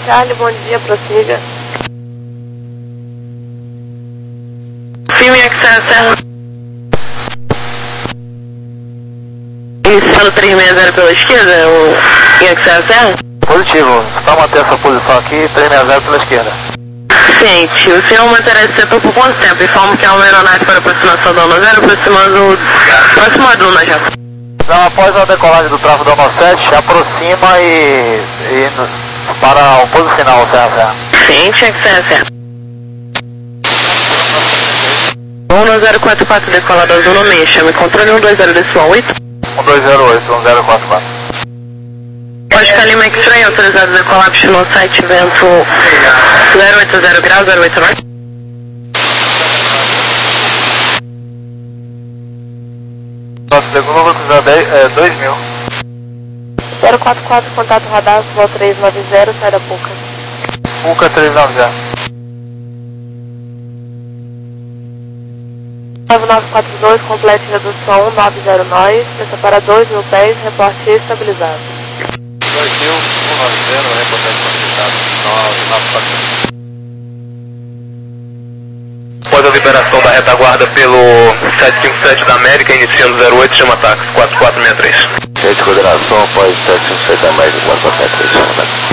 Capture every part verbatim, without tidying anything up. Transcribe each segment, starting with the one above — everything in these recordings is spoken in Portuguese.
Charlie, bom dia, prossiga. Filme X Serra. Iniciando três seis zero pela esquerda, o X Serra? Positivo, só manter essa posição aqui, três seis zero pela esquerda. Ciente, o senhor manterá esse setor por quanto tempo? Informo que há uma aeronave para aproximação da ONU zero, aproximando próximo a Duna já. Então, após a decolagem do tráfego da ONU sete, aproxima e, e para o pouso final, Serra Serra. Ciente, X Serra. ONU zero quatro quatro decolado azul no meio, chame controle um dois zero decimal oito. um dois zero oito, um zero quatro quatro. Oscar Lima X-Ray, autorizado a decolar no site, vento zero oito zero graus, zero oito nove. Nosso segundo localizado é dois mil. zero quatro quatro, contato radar, voo três nove zero, sai da Puca. Puca três nove zero. nove nove quatro dois, complete redução um nove zero nós, desça para dois mil pés, reporte estabilizado. dois mil, um nove zero, reportagem facilitado, nove nove quatro. Após a liberação da retaguarda pelo sete cinco sete da América, iniciando zero oito, chama táxi quatro quatro seis três. Rede de coordenação após sete cinco sete da América, quatro quatro seis três, chama táxi.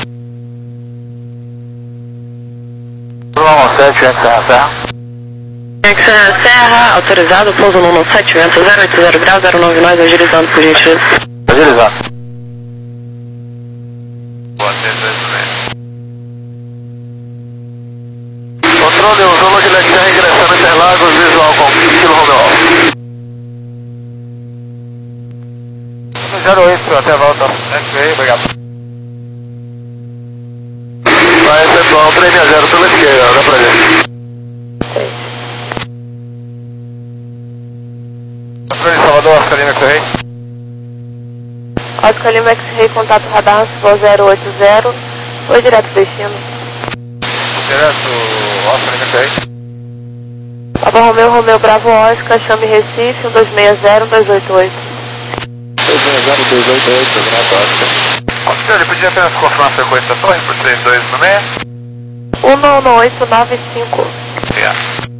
um sete, Serra Serra. X Serra, autorizado, pouso no sete, vento zero oito zero graus, zero nove nós, agilizando por gentileza. Agilizar. Controle, o Zulu de Lexan regressando a Interlagos, visual com Kilo Romeo. zero oito, até a volta. Ok, obrigado. Vai, pessoal, três seis zero pela esquerda, dá pra ver. Controle Salvador, Oscar Lima X-Ray. Oscar Lima X-Ray, contato radar, voo zero oito zero, foi direto destino. Direto, Oscar Lima X-Ray. Papa Romeu, Romeu Bravo Oscar, chame Recife, um dois seis zero, dois oito oito. dois seis zero, dois oito oito, Renato Oscar. Oscar, ele podia apenas confirmar a frequência da torre por três dois no meio? um nove oito nove cinco. Obrigado.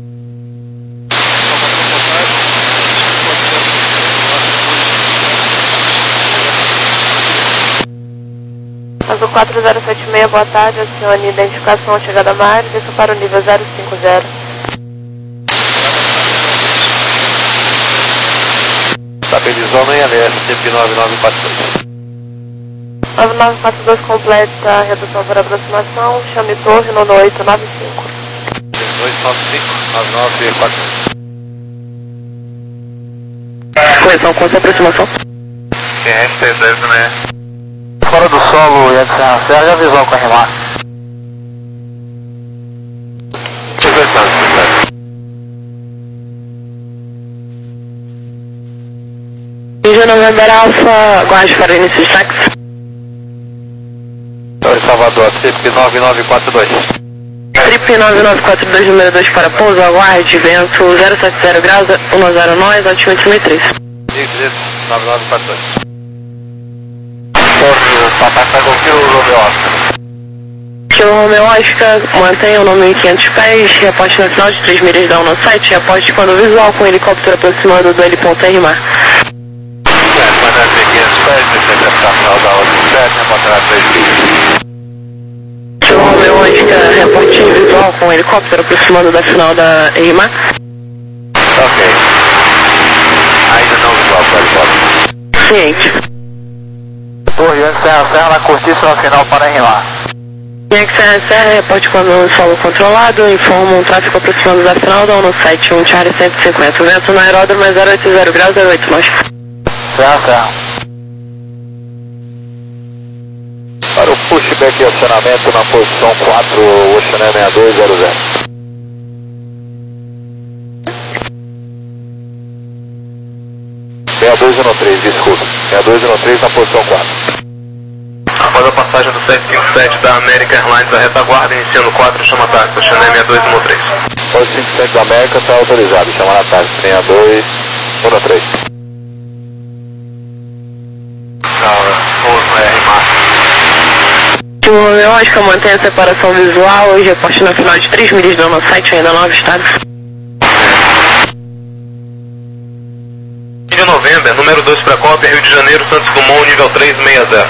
Azul quatro zero sete seis, boa tarde, acione identificação, chegada a mar, desça para o nível zero cinco zero. Estabilizou no I L S, T P nove nove quatro dois. nove nove quatro dois completa, redução para aproximação, chame torre no oito nove cinco. dois nove cinco, nove nove quatro dois. Correção com essa aproximação. Tem R T dois no meio. Fora do solo, e a Serra Serra, visual com a remar. Índia November Alpha, aguarde para início de táxi. Torre Salvador, T P nove nove quatro dois. Trip nove nove quatro dois, número dois para pouso, aguarde, vento zero sete zero graus, um zero nós, altitude seis três. Isso, nove nove quatro dois. Torre, papai pegou o Kilo Romeo Oscar. Kilo Romeo Oscar, mantenha o nome mil e quinhentos pés, reporte na final de três milhas da ONU site, reporte quando visual com o helicóptero aproximando do heliponto-R-Mar. Mandar mil e quinhentos pés, descendo a final da ONU sete, reportar três milhas. Kilo Romeo Oscar, reporte visual com o helicóptero aproximando da final da R-Mar. Ok. Ainda não visual para o helicóptero. Ciente. Torre, Serra Serra na curtíssima final para R-Mar. X R S, reporte quando o solo controlado, informa um tráfego aproximando da final da ONU sete, um Charlie cento e cinquenta. Vento no aeródromo é zero oito zero graus, zero oito nós. Serra Serra. Para o pushback e acionamento na posição quatro, Oceané seis dois zero zero. seis dois um três, desculpa. seis dois um três na posição quatro. Após a passagem do sete cinco sete da American Airlines da retaguarda, iniciando quatro, chama táxi, Oceané seis dois um três. Pode cinco sete da América está autorizado, chamar a táxi seis dois um três. Não, pouso no R-Mar. Eu acho que eu mantenho a separação visual, hoje reporte na final de três milhas do nosso site, ainda nove estados. De novembro, número dois para cópia, Rio de Janeiro, Santos Dumont, nível três seis zero.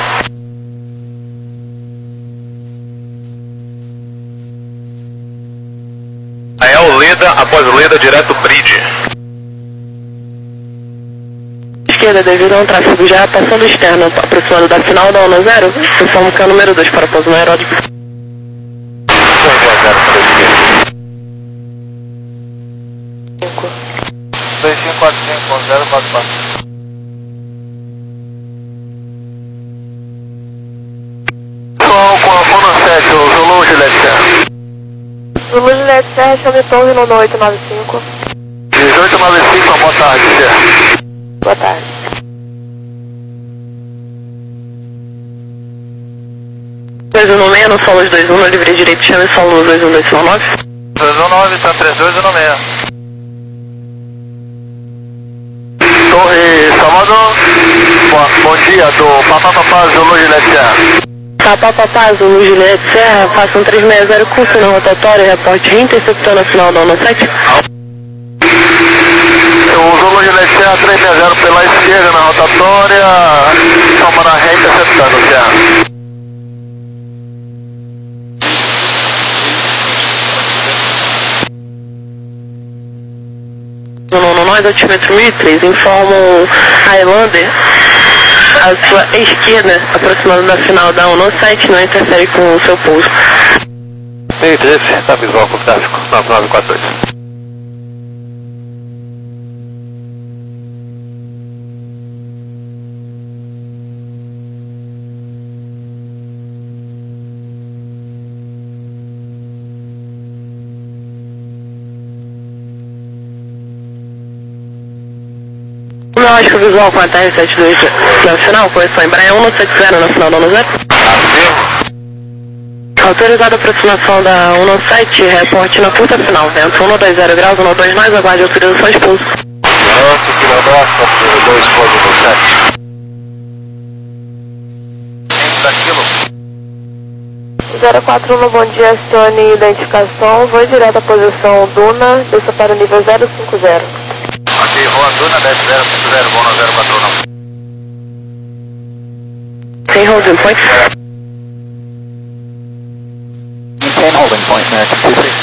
Ael Leda, após Leda, direto Bridge. Esquerda, devido a um tráfego já passando externo, aproximando da final da ONU zero, informo que é o número dois para pouso no aeródromo. dois cinco quatro cinco zero quatro quatro. Pessoal, com a Fono sete, o Zulu Juliette Serra. Zulu Juliette Serra, chame Torre no oito nove cinco. dezoito nove cinco, boa tarde, Serra. Boa tarde. dois um seis, no solo dois um, no livre direito, chame solo dois um dois nove. dois um nove, tá três dois um seis. Torre Salvador, bom, bom dia, do Papá Papá Zulu Juliette Serra. Papá Papá Zulu Juliette Serra, faça um três seis zero, curso na rotatória, reporte reinterceptando a final da ONU sete. O Zulu Juliette Serra três seis zero pela esquerda na rotatória, toma na ré interceptando, Serra. No nós, altímetro mil e três, informam Highlander à sua esquerda, aproximando da final da ONU sete, não interfere com o seu pulso. mil e três, tá visual com o tráfego, nove nove quatro dois. Lógico visual com a T R setenta e dois na final, correção Embraer um sete zero na final da ONU zero. Autorizada a aproximação da ONU sete, reporte na curta final, vento um dois zero graus, um dois mais, aguarde autorização de pouso. Pronto, quilômetro, quatro dois, pouso no sete. zero quatro um, bom dia, acione identificação, vou direto à posição Duna, desça para o nível zero cinco zero. Aqui, Rua Duna, desce zero cinco zero, bom no zero quatro um. Tem holding point? Maintain holding point, American two three.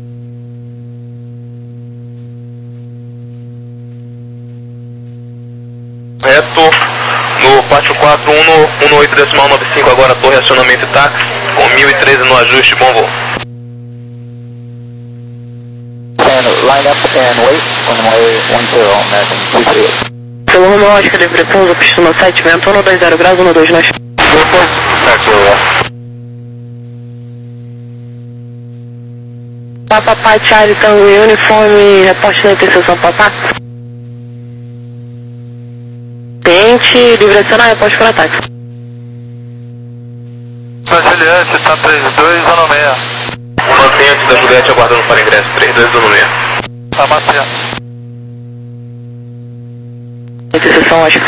Reto no pátio quatro um no um no oito decimal nove cinco, agora torre acionamento e táxi, com mil e treze no ajuste, bom voo. And line up and wait, runway one zero, American two three eight. Pelo rumo lógica livre pouso, pista no sete, vento um dois zero graus, um dois nós. Papá, Charlie, Tango e uniforme, reporte na interseção, papá. Tente, livre acionar, reporte para ataque. Brasiliense, está três dois um seis. Mantenha antes da Juliette aguardando para ingresso, três dois um seis. Tá mantendo. Interseção, lógica.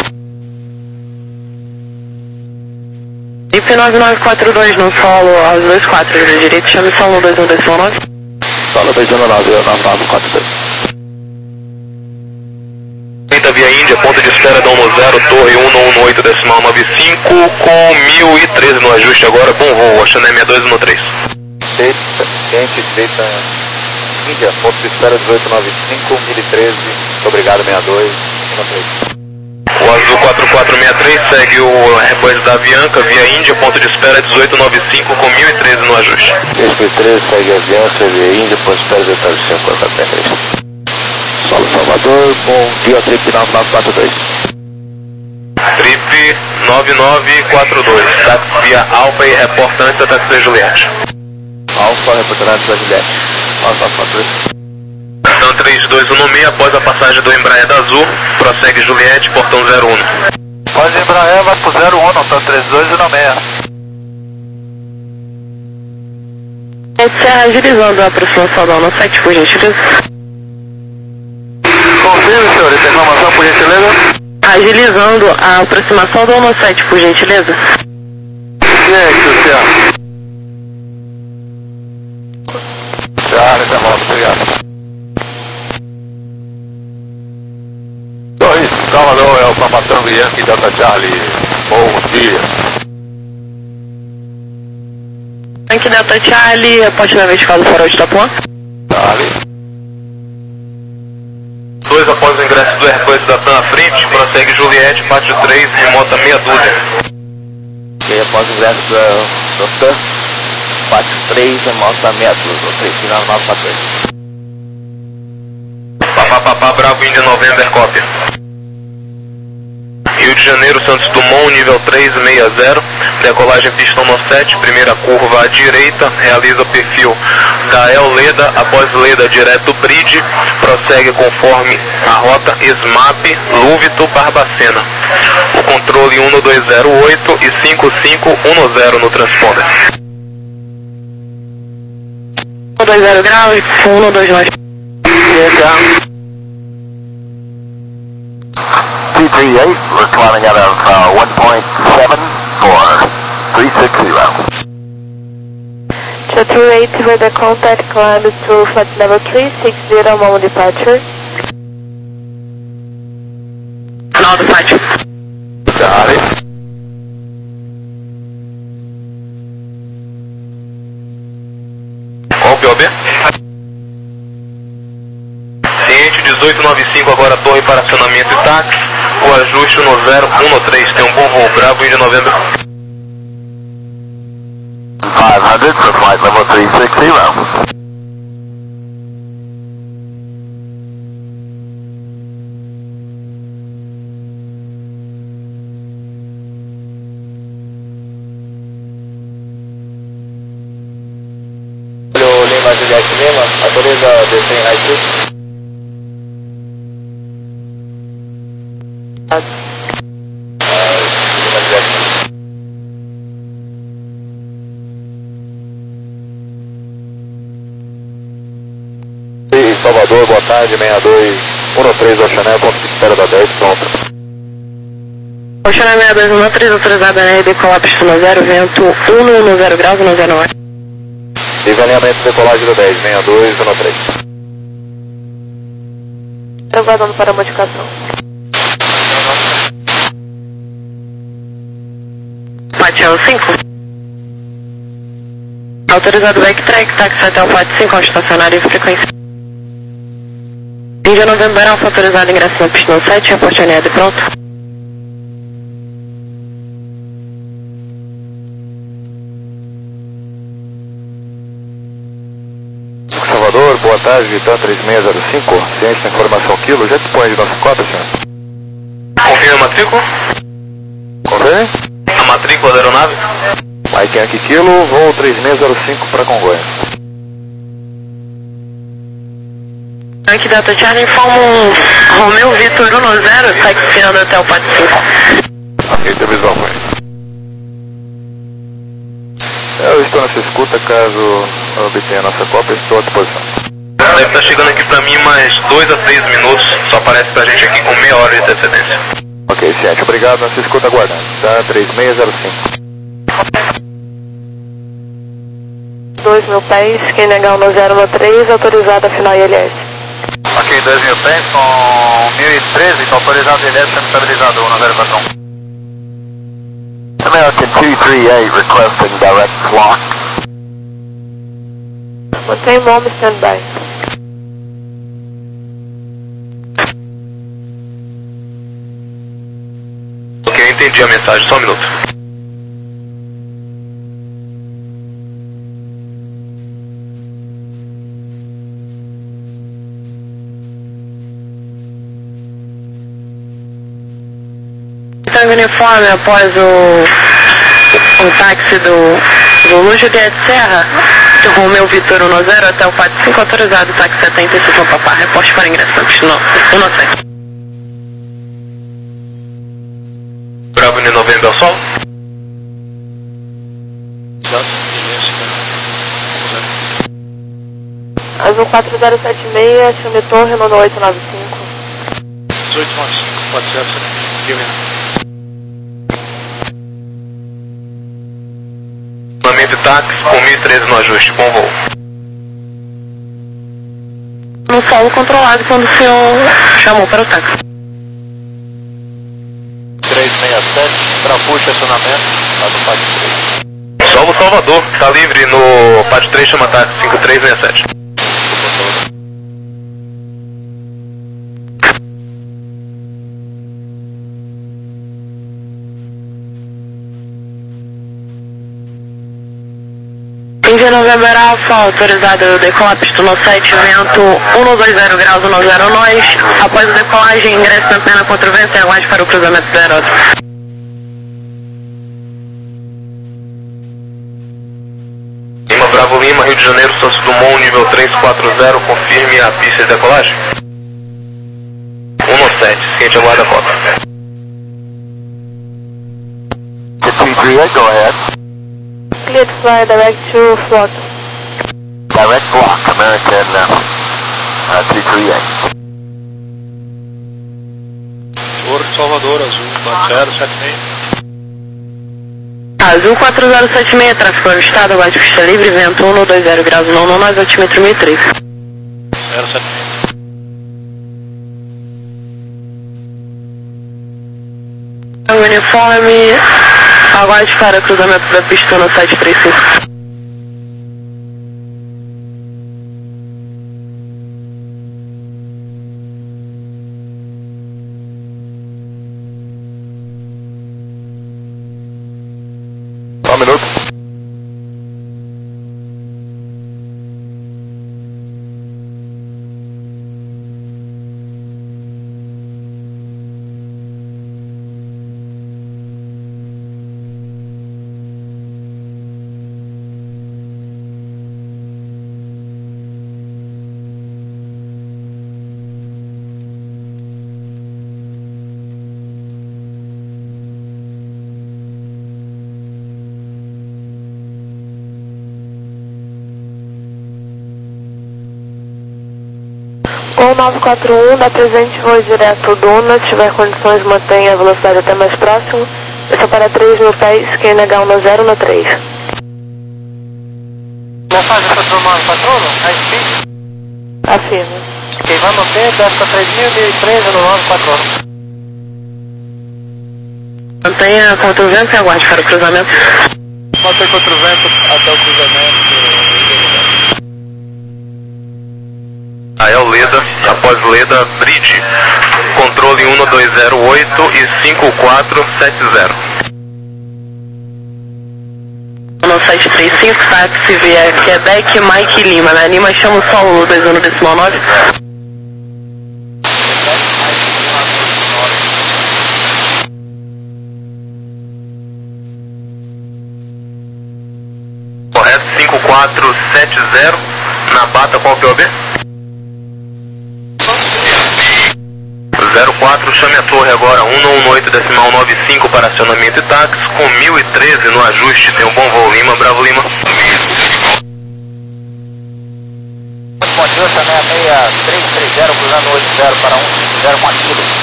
I P nove nove quatro dois no solo, aos dois quatro, livre direito, chame solo dois um dois nove. Solo dois um nove, nove nove quatro dois. Eita, via Índia, ponto de espera da ONU zero, torre um no um no oito decimal nove cinco, com mil e treze no ajuste agora, bom voo, Oceané seis dois um três. Deita, quente, deita, Índia, ponto de espera dezoito nove cinco, mil e treze, obrigado sessenta e dois, um três. O Azul quatro quatro seis três segue o repouso da Avianca, via Índia, ponto de espera dezoito nove cinco, com mil e treze no ajuste. três por três, segue a Avianca, via Índia, ponto de espera dezoito nove cinco, quatro três. Solo Salvador, com via trip nove nove quatro dois. Trip nove nove quatro dois, táxi via Alfa e reportante da taxi Juliette. Alfa, reportante da Juliette, nove nove quatro dois. Então três dois um seis, após a passagem do Embraer da Azul, prossegue Juliette, portão zero um. Pode Embraer, vai pro zero um, não tá três dois um seis. Serra, agilizando a aproximação da ONU sete, por gentileza. Confirme, senhor, essa informação, por gentileza. Agilizando a aproximação da ONU sete, por gentileza. Ciente, senhor. Tango Yankee Delta Charlie, bom dia. Yankee Delta Charlie, reporte na vertical do farol de Itapuã. Charlie. dois após o ingresso do Airbus da TAM à frente, prossegue Juliette, parte três, remota meia dúzia. E após o ingresso da, da TAM, parte três, remota meia dúzia, ok, final nove quatro três. Papá, papá, Bravo Índia November, cópia. Rio de Janeiro, Santos Dumont, nível três seis zero, decolagem pistão no sete, primeira curva à direita, realiza o perfil da El Leda, após Leda direto Bridge, prossegue conforme a rota SMAP, Lúvito, Barbacena. O controle um dois zero oito e cinco cinco um zero no transponder. um dois zero grau e um dois nove. T three eight, we're climbing out of uh, one point seven for three six zero. Two three eight with the contact climb to flight level three six zero, moment departure. Final do pátio. Charlie. Qual que é o B? Ciente dezoito noventa e cinco, agora torre para acionamento e táxi. O ajuste no zero um três, tem um bom voo, Bravo Índia November. five hundred for flight level three six zero. Olha Lima Juliette Lima, autoriza descer em high two. Salvador, boa tarde, sessenta e dois, um três Oceané, ponto de espera da dez, pronto. Oceané sessenta e dois, um três, autorizada na decolar pista no zero, vento um zero graus, um zero nove. Liga alinhamento de decolagem do dez, sessenta e dois, um três. Aguardando para a modificação. Pátio cinco. Autorizado backtrack, táxi até o pátio cinco, estacionário e frequência. Índia November Alfa, autorizado ingresso na pista no sete, reporte alinhado e pronto. Salvador, boa tarde, Vitan três seis zero cinco, ciente da informação quilo, já dispõe de nossa cópia, senhor? Confirma a matrícula? Confere? A matrícula da aeronave? Mike Yankee Kilo, voo três seis zero cinco para Congonhas. Yankee Delta Charlie, informa um Romeu Vitor um zero, taxiando até o pátio cinco. Ok, teve visual com ele. Eu estou nessa escuta, caso eu obtenha a nossa cópia, estou à disposição. Deve estar chegando aqui pra mim mais dois a três minutos, só aparece pra gente aqui com meia hora de antecedência. Ok, ciente, obrigado, nossa escuta aguardando, tá? três seis zero cinco. dois mil pés, quem negar o zero um três, autorizado a final I L S. Ok, dois mil pés com mil e treze, autorizado I L S, sendo estabilizado, um zero quatro um. American two three eight requesting direct clock. Mantém nome standby. Ok, eu entendi a mensagem, só um minuto. Tango uniforme após o, o táxi do, do Lujo de Serra, do Romeu Vitor um zero até o pátio cinco, autorizado, táxi setenta e cinco Papá, reporte para ingresso na pista um sete. Bravo Índia November ao sol? Azul quatro zero sete seis, filme Torre, nono oito nove cinco. dezoito nove cinco, quatro zero sete seis, Lamento táxi com mil e treze no ajuste, bom voo. No solo controlado quando o senhor chamou para o táxi. puxa acionamento, lá do Pátio três. Salvo Salvador, tá livre no Pátio três, chama táxi cinco três seis sete. Índia November Alpha, autorizado decolar, pista no sete, vento um dois zero graus, um zero nós. Após a decolagem, ingresse na perna contra o vento e aguarde para o cruzamento zero. Lima Bravo Lima, Rio de Janeiro, Santos Dumont, nível três quatro zero, confirme a pista de decolagem. um sete, seguinte, aguarda a cota. Go ahead. Clear to fly direct to flock. Direct block, American uh, three three eight. Porto Salvador, azul quatro zero sete seis. Azul quatro zero sete seis, tráfego avistado, aguarde pista livre, vento um dois zero graus, não nós, altímetro mil e três. zero sete seis. Uniforme, aguarde para cruzamento da pista no sete três cinco. Só um minuto. um nove quatro um, dá presente voo direto Duna, se tiver condições mantenha a velocidade até mais próximo. Desça para três mil pés, quem negar um no zero no três. Mensagem para o nove quatro um, high speed. Afirma. Quem vai manter, desce para três mil e treze no nove quatro um. Mantenha contra o vento e aguarde para o cruzamento. Manter contra o vento até o cruzamento. A El Leda, após Leda, Bridge, controle um dois zero oito e cinco quatro sete zero. No sete três cinco, táxi via Quebec, Mike Lima, né? Lima chama o Saulo dois um decimal nove. Correto, cinco quatro sete zero, na bata qual P O B? zero quatro, chame a torre agora, um um oito decimal nove cinco para acionamento e táxi, com mil e treze no ajuste, tem um bom voo Lima, Bravo Lima. Montanha seis três três zero, cruzando oito zero para um cinco zero com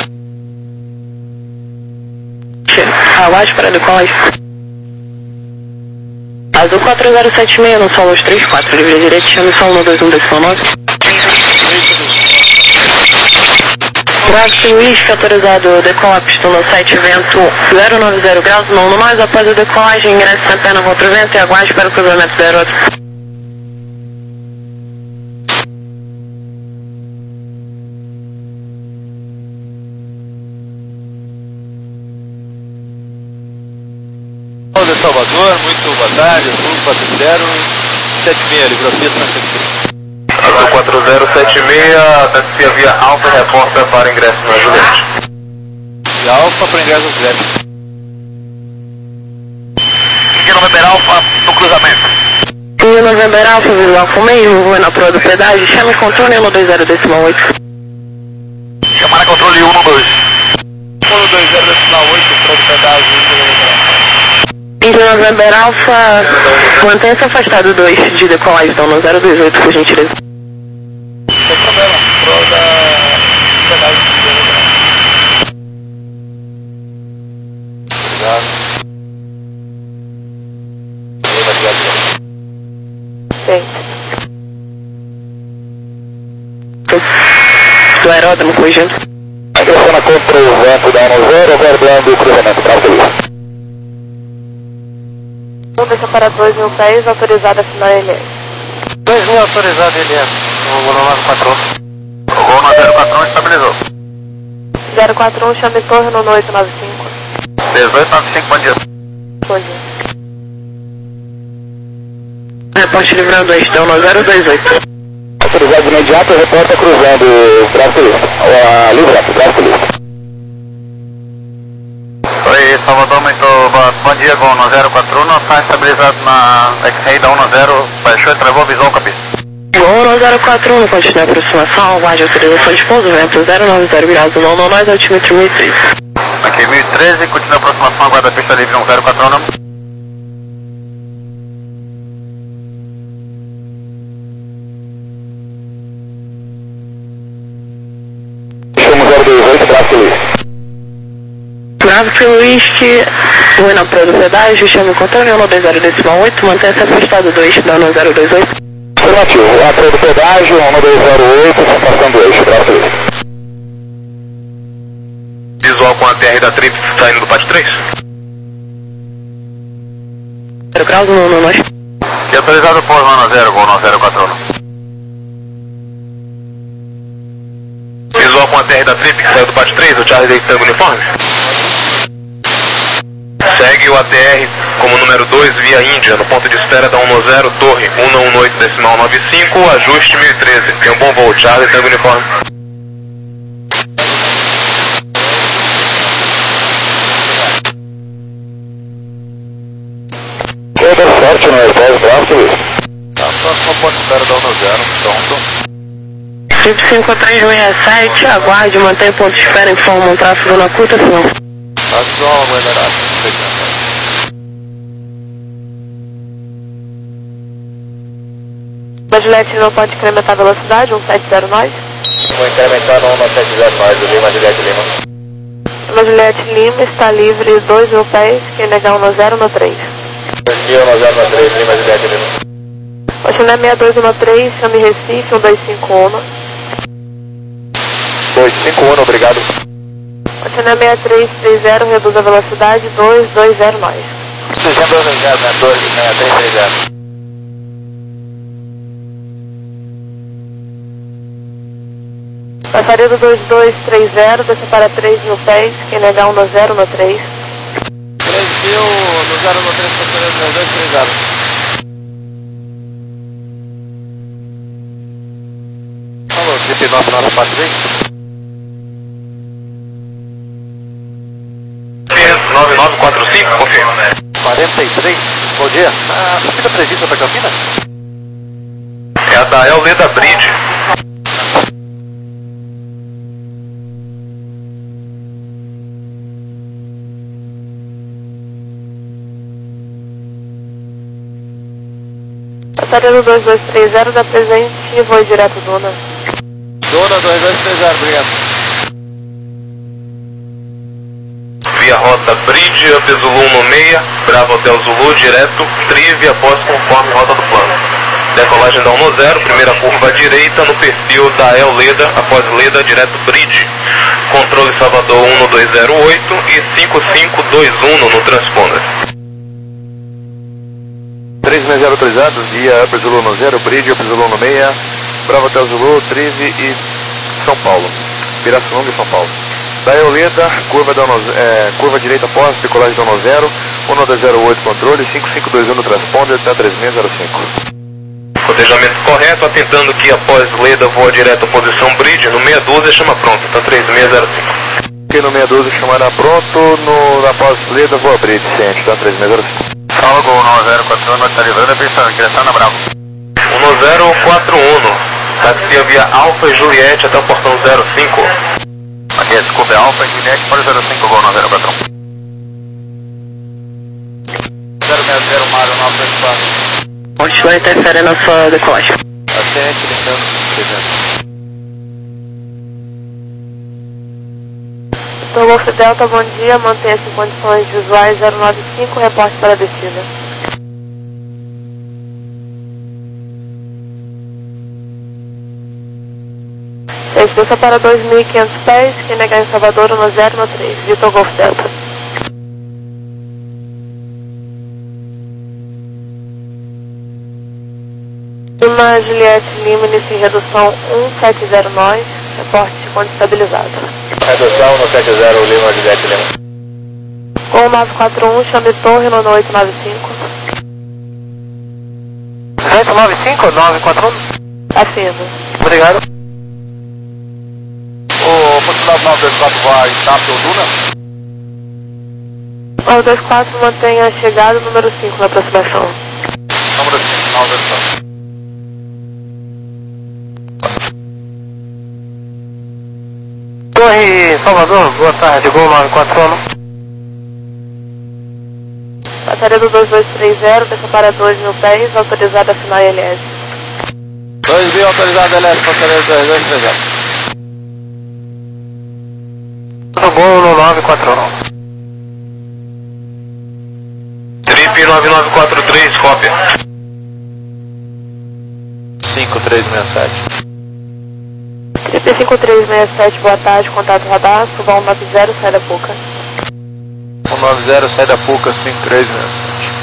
aquilo. Aguarde para decolagem. Azul quatro zero sete seis, no solo três quatro, livre direito, chame o solo dois um decimal nove. Bravo Whisky, autorizado decolar, pista no sete, vento zero nove zero graus, não no mais, após a decolagem, ingresse na perna contra o vento e aguarde para o cruzamento zero outro. Paulo de Salvador, muito boa tarde, Azul quatro zero sete seis, livrou pista na sequência. Azul quatro zero sete seis, taxia via Alfa, reporta para ingresso na Juliette. E Alfa para ingresso no Juliette. Índia November Alfa no cruzamento. Índia November Alfa, visual com meio, vou na proa do pedágio, chame controle um dois zero decimal oito. Chamar a controle um dois. um dois zero decimal oito, proa do pedágio, Índia November Alfa, mantenha-se afastado dois de decolagem, então no zero dois oito, por gentileza. Sem problema, proa da pedágio. Obrigado. Sim. Do aeródromo, corrigindo. Agressão contra o vento da um zero, aguardando o cruzamento, Bravo Lima. desça para dois mil pés, autorizada a final L S. dois mil autorizado L S, o voo nove quatro um. O voo no zero quatro um estabilizou. zero quatro um, chame torre no oito nove cinco. dezoito nove cinco, bom dia. Bom dia. Reporte livrando dois, deu no zero dois oito. Autorizado imediato, repórter cruzando Bravo Sulista. A Libra, Bravo Sulista. Oi, Salvador, muito bom, bom dia, voo no zero quatro um, está estabilizado na X-Ray da um no zero, baixou e travou, visou o cabeça. Voo no zero quatro um, continua a aproximação, aguarde autorização de pouso, vento zero nove zero graus, não, não, nós, altímetro mil e treze. Aqui mil e treze, continua a aproximação, aguarda a pista livre um zero quatro um, não. zero dois oito, Bravo Sulista. Bravo Sulista, vou na prova do pedágio, chame o controle um dois zero decimal oito, mantenha-se afastado do eixo da um zero dois oito. Afirmativo, a prova do pedágio, um dois zero oito, afastando do eixo, Bravo Sulista. Visual com a T R da Trip saindo do pátio três. zero graus, não, não, nós. E autorizado o pouso no zero, voo no zero quatro um. Visual com a T R da Trip que saiu do pátio três, o Charlie deitando uniforme. Segue o A T R como número dois via Índia, no ponto de espera da um zero, torre um um oito decimal nove cinco, ajuste mil e treze. Tem um bom voo, Charlie Tango uniforme. Toda sorte no airport, Bravo Sulista. A próxima ponto de espera da um zero, pronto. cinco cinco três seis sete, aguarde, mantém ponto de espera, informa um tráfego na curta, final. Ação, moderado. Da Juliette não pode incrementar a velocidade, um sete zero nove. Vou incrementar no um sete zero nove, Lima, Juliette Lima. Da Juliette Lima está livre dois mil pés, quem negar um no zero no três. dois mil, um zero três, Lima, Juliette Lima. Oxané seis dois um três, chame Recife, um dois cinco um. dois cinco um, obrigado. Oxané seis três três zero, reduz a velocidade, dois dois zero nove. seis dois zero, né? dois seis três três zero. Passaria do dois dois três zero, desce para três mil pés, quem negar um no zero no três. três mil, no zero no três, passaria do dois três zero. Alô, G P nove nove quatro três. nove nove quatro cinco, confirma. quarenta e três, bom dia. A subida prevista para Campinas? É a da El Leda Bridge. Passaria do dois dois três zero, da presente e voo direto Duna. Dona dois dois três zero, obrigado. Via rota Bridge, Up Zulu no seis, Bravo Hotel Zulu, direto, Trive após conforme rota do plano. Decolagem da um zero, primeira curva à direita, no perfil da El Leda, após Leda, direto Bridge. Controle Salvador um dois zero oito e cinco cinco dois um no transponder. três seis zero autorizado, via Upper Zulu no zero, Bridge, Upper Zulu no seis, Bravo Hotel Zulu, Trive e São Paulo. Pirassununga e São Paulo. Da Euleda, curva, da, é, curva direita após, decolagem da um zero, um dois zero oito controle, cinco cinco dois um no transponder, até três seis zero cinco. Cotejamento correto, atentando que após Leda voa direto à posição Bridge, no seis doze chama pronto, tá três seis zero cinco. Aqui no seis doze chamará pronto, no, após Leda voa Bridge, ciente, tá três seis zero cinco. Fala com o um zero quatro um, está livrando a pista, direção na Bravo. um zero quatro um, taxia via Alfa e Juliette até o portão zero cinco. Aqui, desculpa, é Alfa e Juliette para o zero cinco, gol no zero quatro um. zero seis zero, Mário, nove dois quatro. Continua interferindo na sua decolagem. Atente, limpando, presente. Então, Golf Delta, bom dia, mantenha-se em condições visuais zero nove cinco, reporte para a descida. Desça para dois mil e quinhentos pés, quem negar em Salvador no zero no três, Vitor Golf Delta. Lima, Juliette, Lima, início em redução um sete zero nove, reporte de ponto estabilizado. Redução no sete zero Lima, Juliette, Lima. Com nove quatro um, chame Torre, no oito nove cinco. oito nove cinco, nove quatro um? Afirma. Obrigado. O funcionário nove dois quatro vai estar pelo Duna? nove dois quatro, mantenha a chegada, número cinco na aproximação. Número cinco, nove dois quatro. Torre Salvador, boa tarde, Gol nove quatro um. Bateria do dois dois três zero, desça para dois mil pés, autorizada a assinar I L S. dois mil autorizado L S, passageiro dois dois três zero. Gol no nove quatro um. Trip nove nove quatro três, cópia. cinco três seis sete. Trip cinco três seis sete, boa tarde, contato radar, suba um nove zero, sai da Puca. um nove zero, sai da Puca, cinco três seis sete.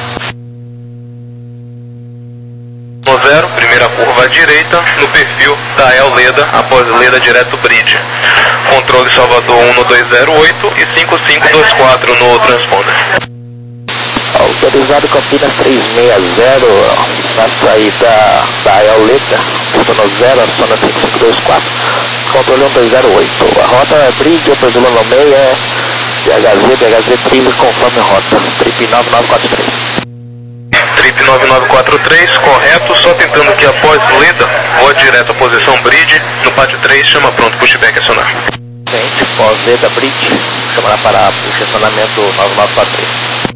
zero, primeira curva à direita, no perfil da El Leda, após Leda direto Bridge. Controle Salvador um no dois zero oito e cinco cinco dois quatro no transponder. Autorizado Campinas três seis zero, na saída da El Leda, no zero, zona cinco cinco dois quatro, controle um dois zero oito. A rota é Bridge, Presumo no meia, D H Z, D H Z Trilhos conforme rota, Trip nove nove quatro três. Trip nove nove quatro três, correto, só tentando que após Leda, voa direto à posição Bridge, no pátio três, chama pronto, pushback acionar. Gente, pós Leda Bridge, chamará para estacionamento nove nove quatro três.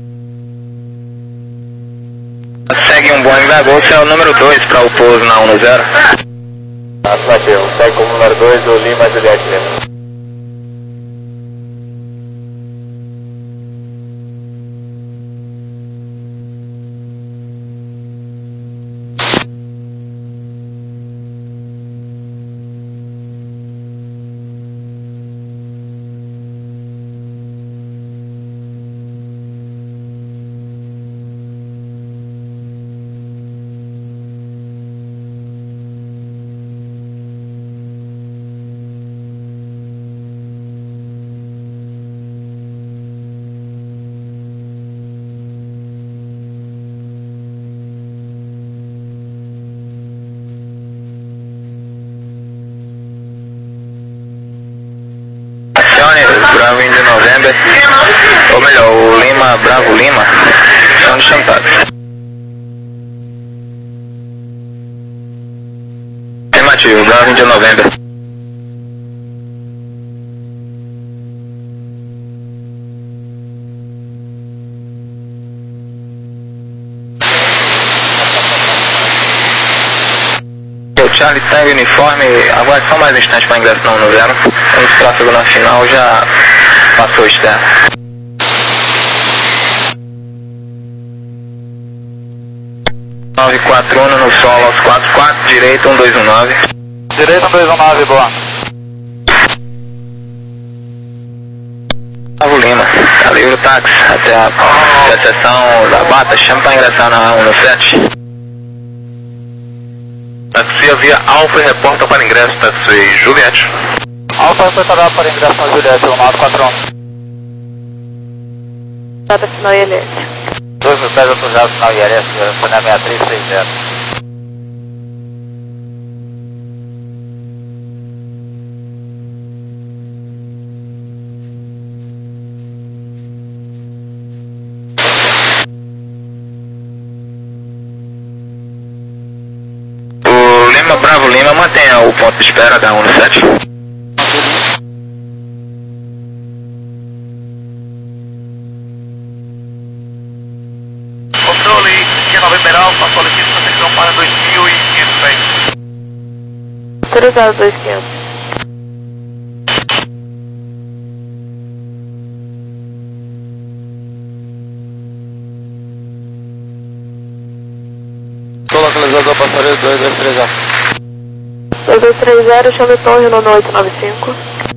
Segue um Boeing da Gol, é o número dois para o pouso na um no zero. Afirmativa, segue como número dois do Lima, Juliette, Lima. Bravo India November, ou melhor, o Lima, Bravo Lima, são de chantagem. Afirmativo, Bravo India November. Charlie Tango uniforme, agora só mais um instante para ingresso não no zero. Temos tráfego na final, já passou o externo. nove quatro um no solo aos quatro quatro, direito um dois um nove. Direito um dois um nove, boa. Bravo Lima, tá livre o táxi até a recepção da Bata, chama para ingressar na um no sete. Taxi via Alfa e reporta para ingresso, taxi Juliette. Alfa reportará para ingresso na Juliette, um nove quatro um. Data final I L S. dois mil pés autorizados na I L S, foi na seis três seis zero. Bravo Lima, mantenha o ponto de espera da um no sete. Controle, que é November Alfa, solicito proteção para dois mil e quinhentos pés. Autorizado dois mil e quinhentos. Estou localizado ao passageiro dois dois três zero. dois dois três zero, chame Torre no oito nove cinco.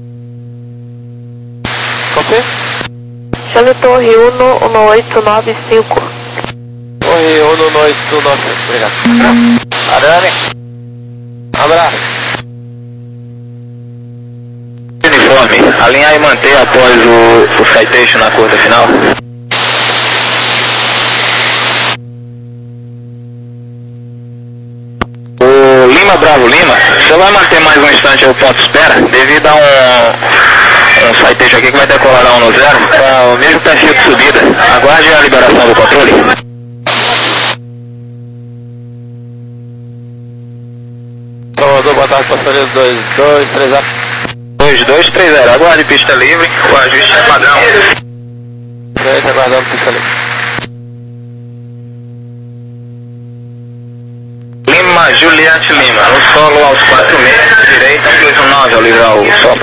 Copy? Chame Torre um no oito nove cinco. Torre um no oito nove cinco, obrigado. Arame. Abraço. Uniforme, alinhar e manter após o, o citation na curta final. O Lima Bravo Lima, você vai manter mais um instante o ponto de espera, devido a um, um citation aqui que vai decolar da um no zero, com o mesmo perfil de subida. Aguarde a liberação do controle. Salvador, boa tarde, passageiro dois dois três zero. dois dois três zero, aguarde pista livre, o ajuste é padrão. Certo, aguardando pista livre. Lima, Juliette Lima, no solo aos quatro meses, direita, um dois um nove ao livrar o solo.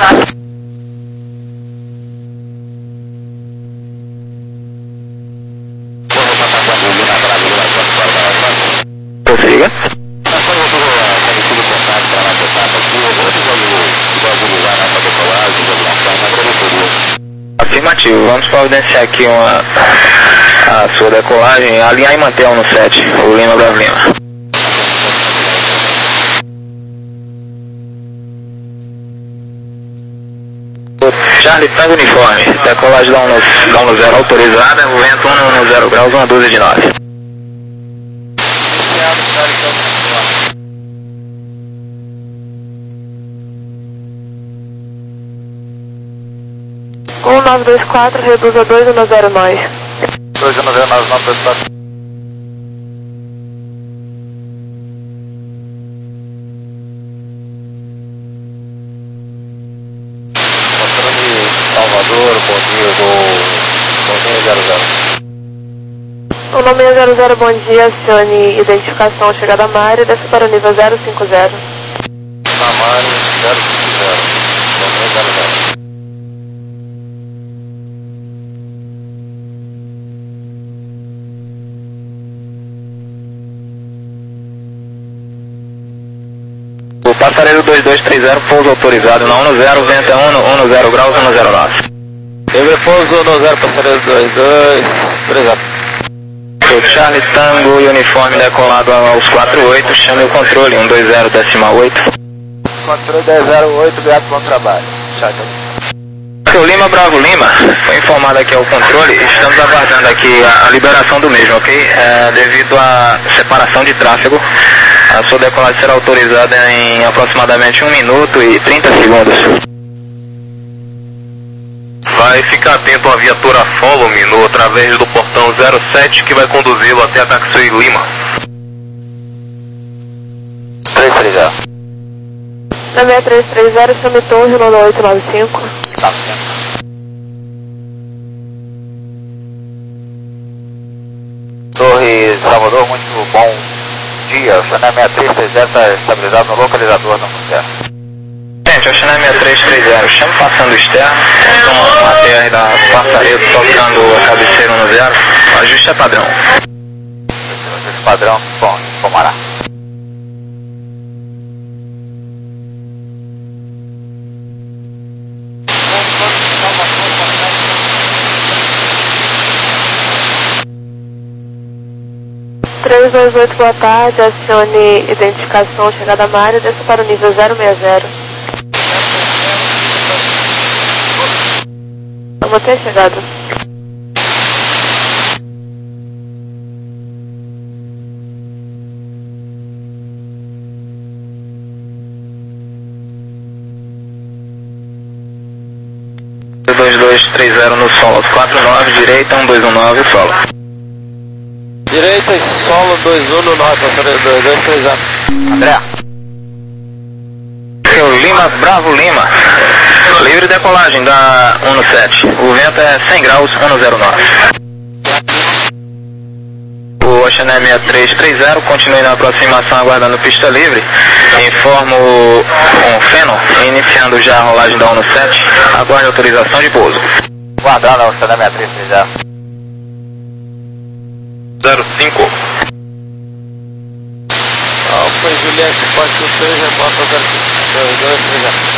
Prossiga. Afirmativo, vamos providenciar aqui uma, a sua decolagem, alinhar e manter um no sete, o Lima Bravo Lima. Charlie Tango Uniforme, decolagem da um no zero autorizada, o vento um no zero graus, uma dúzia de nove. um nove dois quatro, reduz a dois um zero nove. dois um zero nove, nove dois quatro. Salvador, bom dia, do bom dia zero zero. O nome é zero zero, bom dia, acione identificação, chegada à área, desce para o nível zero cinco zero. Na Mari, zero cinco zero, bom dia zero zero. O passareiro dois dois três zero, pouso autorizado na um no zero, vento é um no zero graus, um no zero nove. Livre pouso no zero, passareiro dois dois três zero. O Charlie Tango e uniforme decolado aos quatro oito, chame o controle um dois zero decimal oito. Controle dez zero oito, obrigado pelo trabalho. Tchau, O Lima Bravo Lima, foi informado aqui ao controle, estamos aguardando aqui a, a liberação do mesmo, ok? É, devido à separação de tráfego, a sua decolagem será autorizada em aproximadamente um minuto e trinta segundos. Vai ficar atento à viatura Follow-me no através do portão zero sete que vai conduzi-lo até a Taxi Lima. três três zero. Na seis três três zero, chame Torre no oito nove cinco. Tá. Torre Salvador, muito bom dia. O Chanel seis três três zero está estabilizado no localizador, não certo. Gente, o Chanel seis três três zero, chame passando externo, temos uma T R da passaredo tocando a cabeceira no zero, o ajuste é padrão. Ajuste padrão, bom, tomará. três dois oito, boa tarde, acione identificação, chegada à área, desça para o nível zero seis zero. Eu vou ter chegado. dois dois três zero no solo, quatro nove, direita, um dois um nove, solo. Direita e solo dois um no nove, passareiro dois dois três zero. André. Seu Lima Bravo Lima, livre decolagem da um no sete, o vento é cem graus, um no zero nove. O Ocean seis três três zero, continue na aproximação aguardando pista livre, informo um Feno, iniciando já a rolagem da um no sete, aguarde autorização de pouso. Guardando o Ocean seis três três zero. zero cinco. Alfa Juliette, pode que o seu reporta zero cinco dois dois três zero.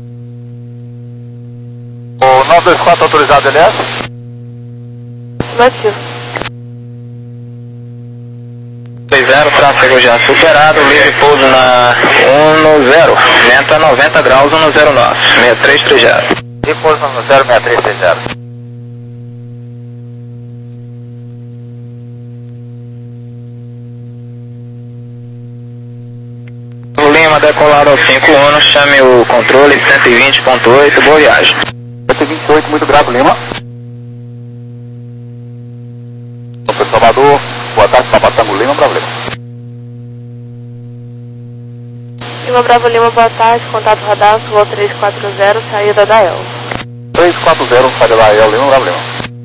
O nove dois quatro autorizado, Elias? Afirmativo. seis zero, tráfego já superado, livre pouso na um zero, venta noventa graus, um zero nosso, seis três três zero. Livre pouso no zero, seis três três zero. Lima, decolado ao cinco um, chame o controle cento e vinte ponto oito, boa viagem. cento e vinte e oito, muito Bravo Lima. São Salvador, boa tarde, Papatango Lima, Bravo Lima. Lima Bravo Lima, boa tarde, contato radar, voo três quatro zero, saída da El. três quatro zero, saída da El, Lima, Bravo Lima.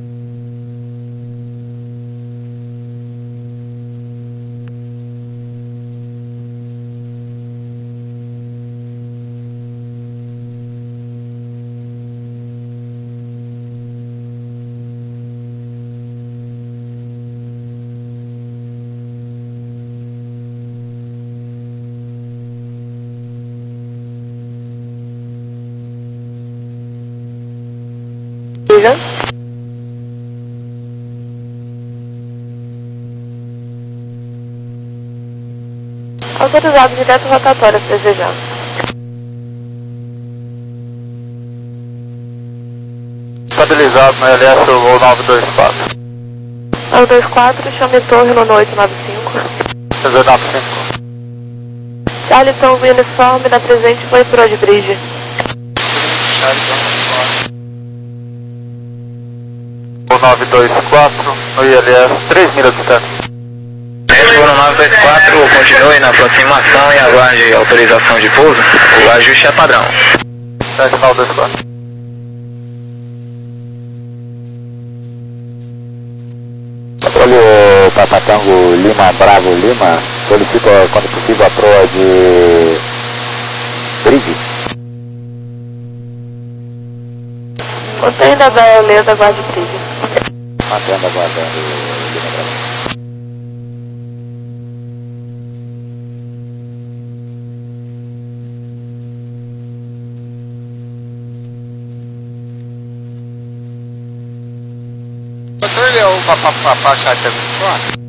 Diga. Autorizado direto rotatório, se desejar. Estabilizado no L S, o voo nove dois quatro. nove dois quatro, chame torre no oito nove cinco. oito nove cinco. Charlie Tom uniforme, na presente foi Broad Bridge. O nove dois quatro, no I L S, três milhas de distância. Mesmo nove dois quatro, continue na aproximação e aguarde autorização de pouso. O ajuste é padrão. sete nove dois quatro. Controle Papatango Lima, Bravo Lima, solicito quando possível a proa de Bridge. Mantendo a Bela Leda, guarde Bridge. Mantendo aguardando Lima Bravo. Controle é o papapá chata vinte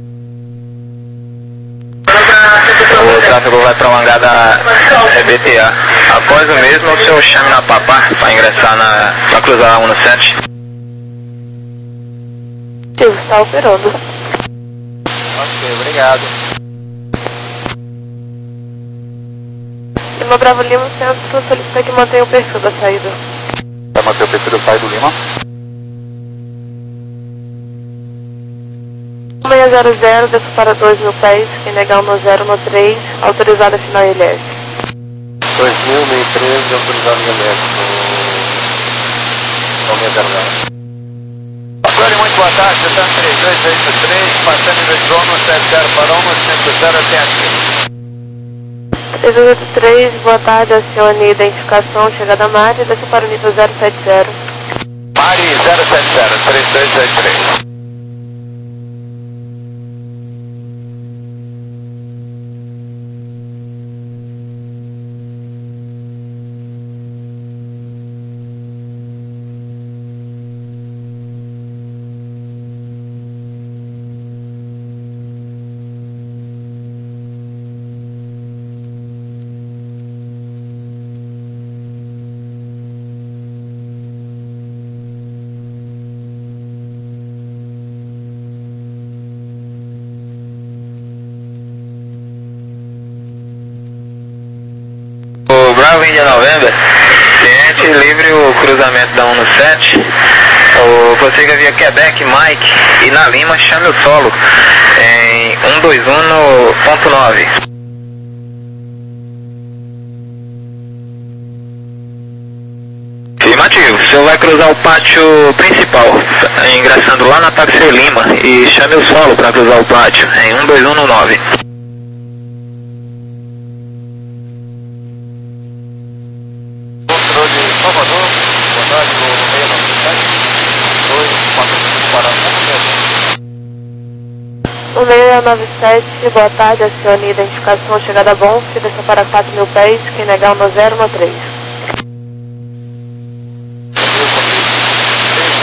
O tráfego vai para a langada E B T A. Após o mesmo, o senhor chame na Papá para ingressar na. para cruzar a um sete. Está operando. Ok, obrigado. Lima Bravo Lima, centro, solicita que mantenha o perfil da saída. Vai manter o perfil da saída do Lima. seis zero zero, desço para dois mil pés, quem negar no zero no três, autorizada final L S. dois mil, meio treze, autorizado em L S. No seis zero zero. Controle, muito boa tarde, Setan três dois oito três, passando em Vetrono, sete zero para um, cinco zero até aqui. três dois oito três, boa tarde, acione identificação, chegada a Mari, desço para o nível zero sete zero. Mari zero sete zero, três dois oito três. Bravo India November, ciente, livre o cruzamento da um sete, o prossiga via Quebec, Mike, e na Lima chame o solo em um dois um ponto nove. Afirmativo, o senhor vai cruzar o pátio principal, ingressando lá na Taxi Lima, e chame o solo para cruzar o pátio em um dois um nove. O seis nove sete, boa tarde, acione identificação, chegada a Bonf, desça para quatro mil pés, quem negar no zero no três.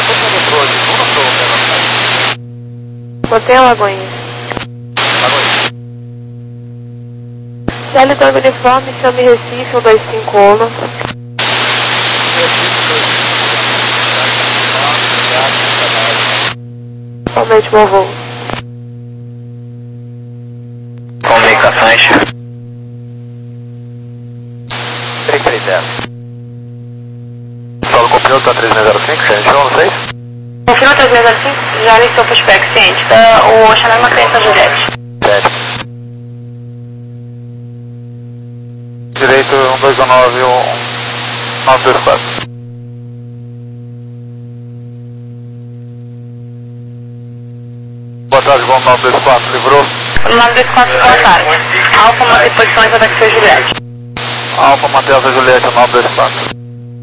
Mantenha a Lagoinha. Lagoinha. Charlie Tango Uniforme, chame Recife, um dois cinco Ono. Somente meu voo. Comunicações. três três zero. Fala com o piloto da três seis zero cinco, Xande um seis. Confirma três seis zero cinco, já iniciou o pushback, ciente. Tá, o Chanel Mackenzie São Juliette. sete. Direito um dois nove um nove dois quatro. Boa tarde, vamos nove dois quatro, livrou. nove dois quatro, boa tarde. Alfa, mantém posições da Taxi Juliette. Alfa, Matheus Juliette, nove dois quatro.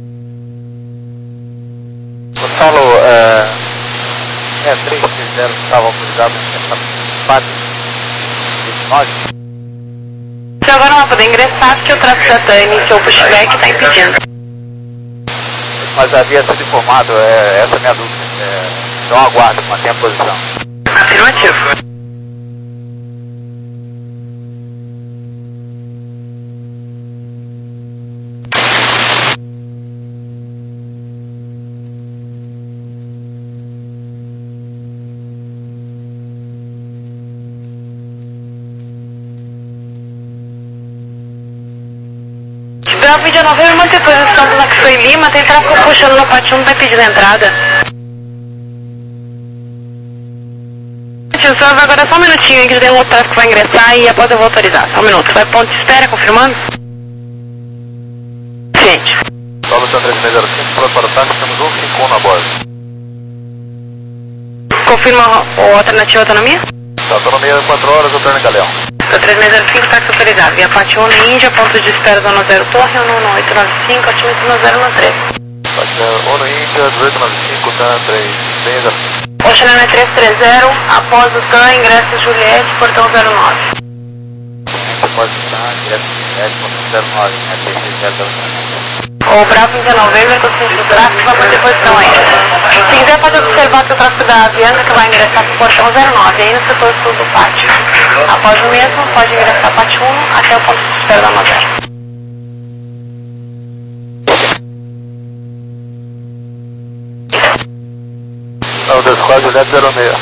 Gonçalo, é... É, três seis zero estava autorizado nessa parte de nós. Você agora não vai poder ingressar porque o tráfego da TAM iniciou o pushback e está impedindo. Mas havia sido informado, é, essa é a minha dúvida. É, então aguardo, mantenha a posição. Afirmativo. Bravo Índia Novembro, manter posição do Laxoi Lima, tem tráfego puxando no pátio um, vai pedir a entrada. Só agora só um minutinho, que tem um outro tráfego que vai ingressar e após eu vou autorizar. Só um minuto, vai ponto de espera, confirmando? Ciente. Solo três seis zero cinco, pronto para o táxi, temos um cinco um na borda. Confirma a alternativa autonomia? Tá, autonomia quatro horas, eu torno em Galeão. três seis zero cinco, táxi autorizado. Via Pátio um, Índia, ponto de espera zona zero Torre, um um oito nove cinco, otimista zero um três. Pátio um, Índia, dezoito nove cinco, tá, três seis zero cinco. Oceano três três zero, após o T A M, ingresso Juliette, portão zero nove. Pode estar, direto Juliette, portão zero nove, né, três seis zero zero. O Bravo Índia Novembro, estou sentindo o tráfego, vai manter posição aí. Se quiser pode observar que o tráfego da Avianca que vai ingressar para o portão zero nove, aí no setor sul do pátio. Após o mesmo, pode ingressar pátio um até o ponto de espera da Nova. Não, dois quatro, Juliette zero seis.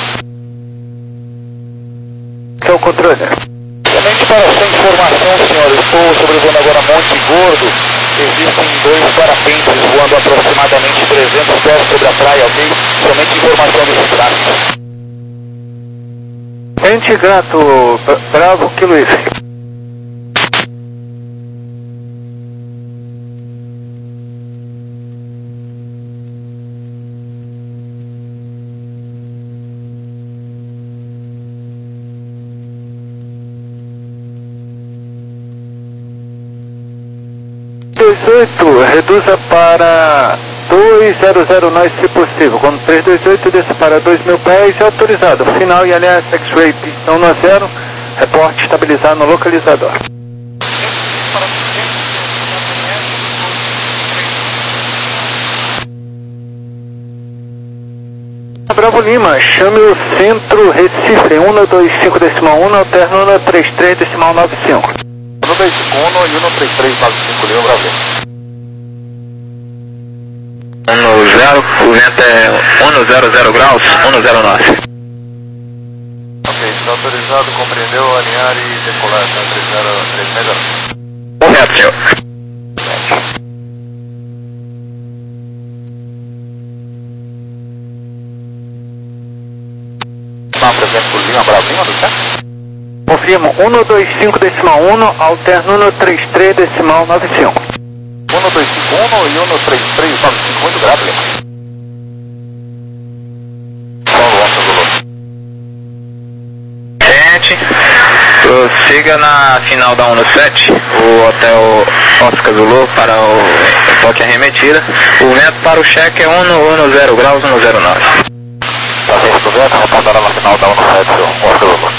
Seu controle. Somente para sua informação, senhor, eu estou sobrevoando agora Monte Gordo. Existem dois parapentes voando aproximadamente trezentos pés sobre a praia, ok? Somente informação desse tráfego. Ente Grato, Bravo, Kilo F. dezoito, reduza para dois zero zero nós se possível. Quando três dois oito desça para dois mil pés é autorizado. Final e aliás X-Ray pistão no zero, reporte estabilizado no localizador. Bravo Lima, chame o centro Recife um dois cinco decimal um, alterno um três três decimal nove cinco. um dois cinco um e um três três nove cinco, Lima Bravo. um zero, o vento é um zero zero graus, um zero nove. Ok, está autorizado, compreendeu, alinhar e decolar, tá, três zero três seis zero. Correto, senhor. Não, presente por Lima Bravo, Lima, do certo? Confirmo, um dois cinco decimal um, alterno um três três decimal nove cinco. um dois cinco um e um três três nove cinco, muito grave, Lima. São Gonçalo Zulu. Gente, prossiga na final da um sete, o hotel Oscar Zulu para o toque arremetida. O vento para o cheque é um zero graus, um zero nove. Prazer do vento, reportando na final da um sete, Oscar Zulu.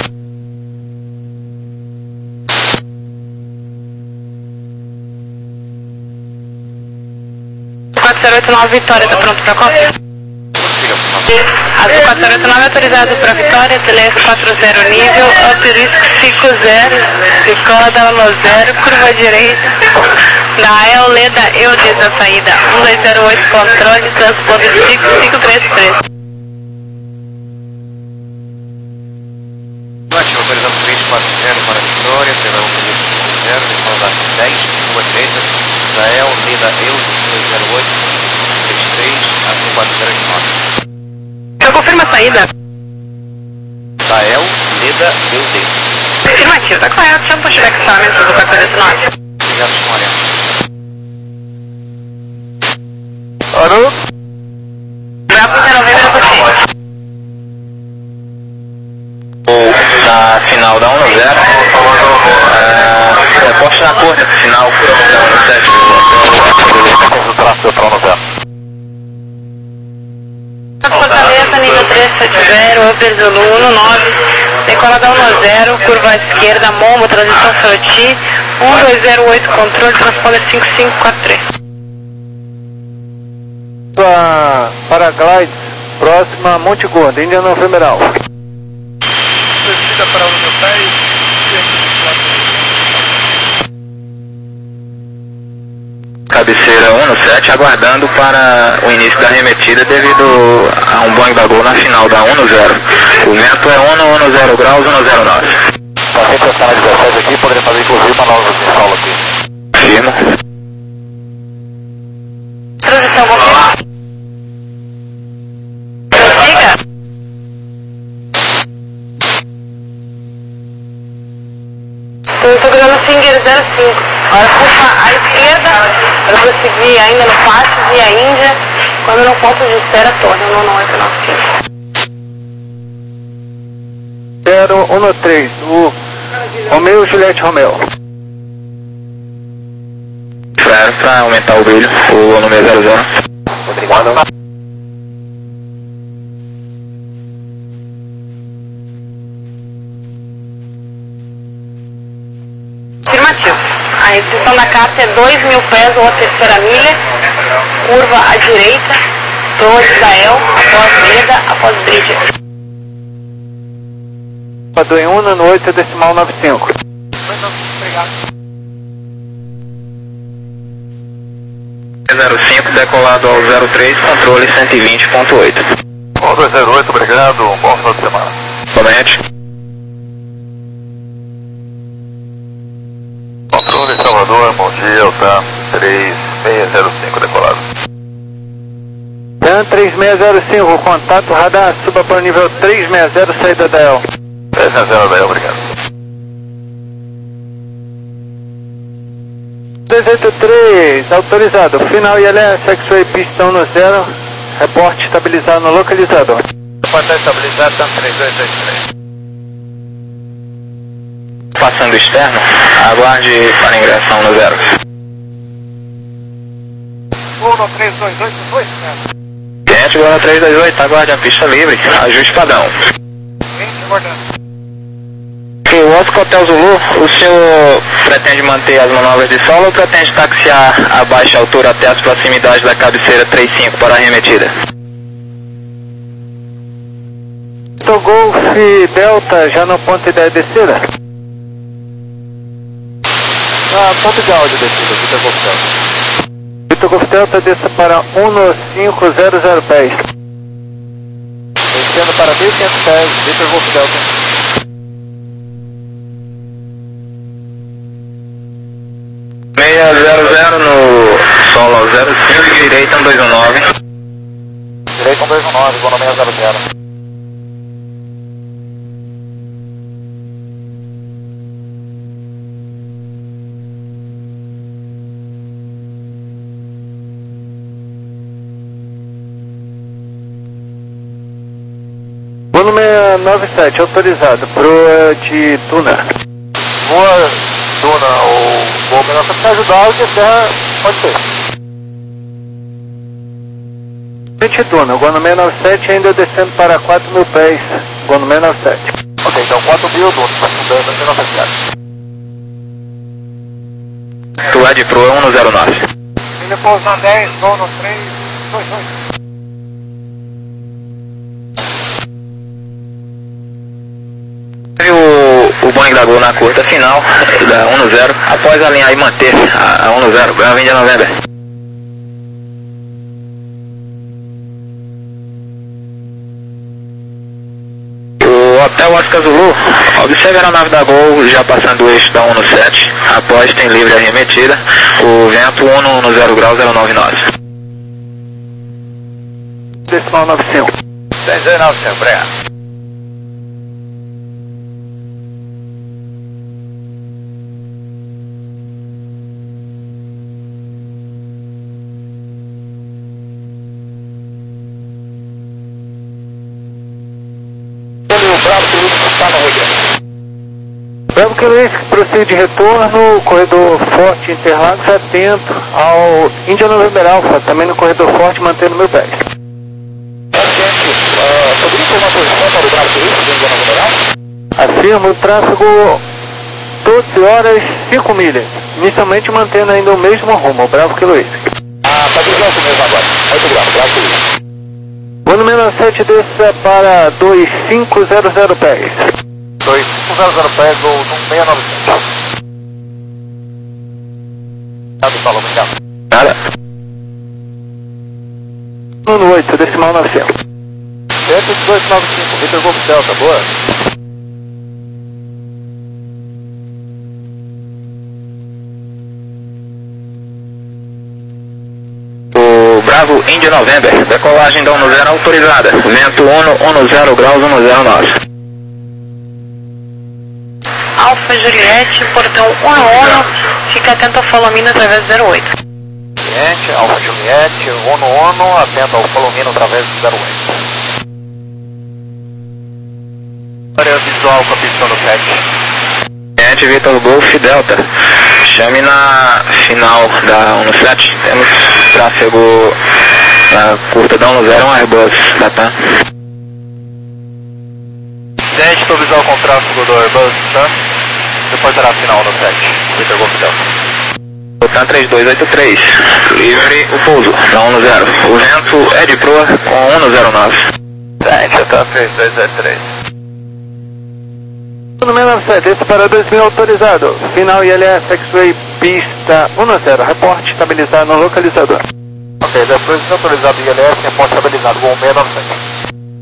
quatro zero oito nove Vitória, está pronto para cópia? Azul quatro zero oito nove autorizado para Vitória, Telesco quatro zero nível, Up Risk cinco zero, Decola da um zero, curva direita. Da Eoleda, eu desço a saída. um dois zero oito, controle, transponder cinco cinco três três. Ótimo, autorizando três quatro zero para a Vitória, pela cinco zero, decola da dez, curva direita. Da Eoleda, eu dois zero oito, três três, a cinco quatro zero nove. Eu confirmo a saída. Da Eoleda, eu desço. Afirmativo, tá correto. Chama o pushback estacionamento do quatorze nove. Obrigado, Maria. Alô? Bravo zero nove, era você. Na final da um zero, é, reposte na curta, final da um sete. O tráfego para um zero. Fortaleza, nível três sete zero, Uber Zulu um nove, decola da um zero, curva esquerda, Momo, transição Soroti, um dois zero oito, controle, transponder cinco cinco quatro três. Sua Paraglide, próxima a Monte Gordo, Indiana Femeral. Descida para o meu pé. Cabeceira um sete, aguardando para o início da arremetida devido a um banho da Gol na final da um zero. O vento é um zero graus, um zero nove. Passei para a dezessete aqui, poderia fazer inclusive uma nova de solo aqui. Firmo. Transição, confirma. Prossiga. Estou segurando Finger zero cinco. Agora puxa à esquerda para prosseguir ainda no pátio, via Índia, quando no ponto de espera torna no nove oito nove cinco. zero um três, o Romeu Juliette Romeu. Flare para aumentar o brilho, o número zero zero. Obrigado. Afirmativo. A restrição da carta é dois mil pés ou a terceira milha, curva à direita, proa de Israel, após Leda, após Bridger. Padrão em um no oito decimal nove cinco. zero cinco, decolado ao zero três, controle cento e vinte ponto oito. um dois zero oito, obrigado, um bom final de semana. Somente. Controle Salvador, bom dia, Altam três seis zero cinco, decolado. Dan três seis zero cinco, contato radar, suba para o nível três seis zero, saída da E L. três seis zero, daí, obrigado. dois oito três, autorizado, final I L S, X-Ray pistão no zero, reporte estabilizado no localizador. Pode estar estabilizado, Altam três dois dois três. Passando externo, aguarde para ingressão no zero. um três dois oito dois, Cliente, agora três dois oito, aguarde a pista livre, ajuste padrão. vinte, aguardando. O Oscar Hotel Zulu, o senhor pretende manter as manobras de solo ou pretende taxiar a baixa altura até as proximidades da cabeceira três cinco para a arremetida? Golf Delta, já no ponto de descida? Ah, ponto de áudio descida, Vitor Golf Delta. Vitor Golf Delta, desça para um cinco zero zero pés. Descendo para mil e quinhentos pés, Vitor Golf Delta. seis zero zero no solo zero cinco, direita um dois um nove. Direita um dois um nove, igual no seis zero zero. Volume nove sete, autorizado, proa de Tuna. Boa, Dona, ou bom, melhor você me ajudar, o que serra pode ser. vinte Tuna, Guanumê nove sete, ainda descendo para quatro mil pés, Guanumê nove sete. Ok, então quatro mil, Dona, afundando aqui na cidade. Tu é de proa um zero nove. Ele pousa dez, Dona três dois oito. O o Boeing da Gol na curta final da um no zero, após alinhar e manter a, a um no zero, Bravo India November. O Hotel Oscar Zulu, observe a nave da Gol já passando o eixo da um no sete, após tem livre arremetida, o vento um no zero graus zero nove nove. Decimal nove cinco. dez zero nove cinco, obrigado. Bravo que Luiz, prossegue de retorno, corredor Forte Interlagos, atento ao India November Alpha, também no corredor Forte, mantendo mil pés. Poderia ter uma posição para o Bravo que Luiz, do India November Alpha? Afirma o tráfego doze horas cinco milhas, inicialmente mantendo ainda o mesmo rumo, Bravo que Luiz. Ah, tá de volta mesmo agora. Muito bravo, Bravo que Luiz. O número sete desça para dois cinco zero zero pés. dois cinco zero zero pés ou no seis nove cinco. Nada, falou, obrigado. Nada. um no oito, decimal nove cinco. sete dois nove cinco, Vitor Golf Delta, boa. Bravo India November, decolagem da um no zero autorizada, vento um no zero graus um no zero nove. Alfa Juliette, portão um um, fica atento ao Falomino através do zero oito. Juliette, Alfa Juliette, Ono Ono, atento ao Falomino através do zero oito. Área visual com a pista no sete. Juliette, Vitor Golf Delta, chame na final da um no sete, temos tráfego na curta da um no zero, um Airbus da TAM. sete, estou visual com tráfego do Airbus, tá? Depois será a final no sete, Vitor Golf Delta. TAM três dois oito três, livre o pouso, da um no zero, o vento é de proa com um no zero nove. sete, TAM três dois oito três. Número nove sete, esse para dois mil autorizado, final I L S X-Ray pista um no zero, reporte estabilizado no localizador. Ok, depois autorizado I L S, reporte estabilizado com seis nove sete.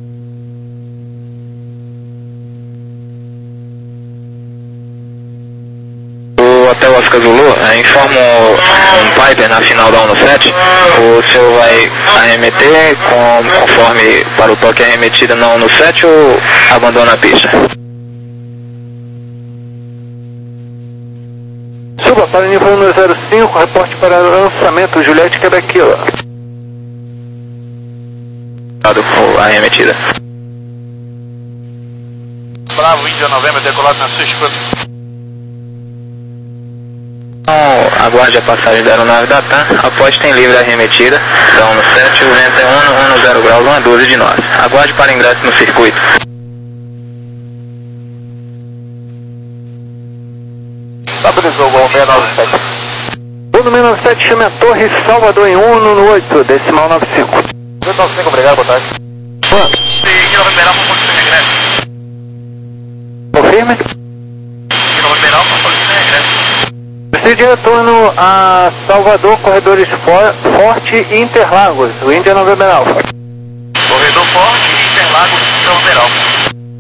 O Hotel Oscar Zulu, eh, informa um Piper na final da um no sete, o senhor vai arremeter com, conforme para o toque arremetida na um no sete ou abandona a pista? Suba para o nível um no zero cinco, reporte para lançamento Juliette Quebec Kilo. A arremetida. Bravo, India November, decolado na sua escuta. Então, aguarde a passagem da aeronave da TAM, após tem livre arremetida, da um no sete, o vento é um no zero graus, uma doze de norte. Aguarde para ingresso no circuito. Estabilizou o gol seis nove sete. O número nove sete chama a Torre Salvador em um no oito, decimal nove cinco. dois nove cinco, obrigado, boa tarde. Quanto? E India November, uma posição de regresso. Confirme. India November, uma posição de regresso. Precisa de retorno a Salvador, corredores For Forte e Interlagos, o India November Alpha. Corredor Forte e Interlagos, India November Alpha.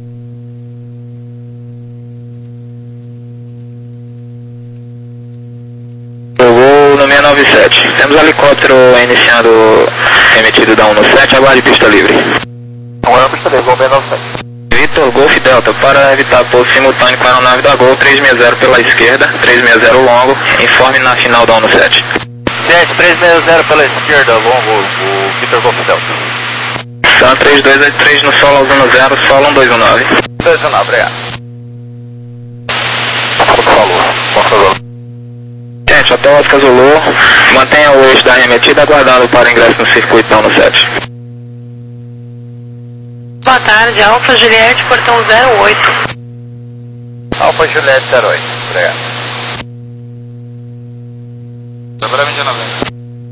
No seis nove sete, temos helicóptero iniciando remetido da um no sete, aguarde pista livre. Agora a pista livre, gol seis nove sete. Vitor Golf Delta, para evitar pouso simultâneo com a aeronave da Gol, três seis zero pela esquerda, três seis zero longo, informe na final da um no sete. sete, três seis zero pela esquerda, longo, o Vitor Golf Delta. TAM três dois oito três no solo aos um no zero, solo um dois um nove. dois um nove, obrigado. Falou, por favor. Gente, Hotel Oscar Zulu, mantenha o eixo da arremetida aguardando para ingresso no circuito da um no sete. Boa tarde, Alfa Juliette, portão zero oito. Alfa Juliette zero oito, obrigado. Bravo India November.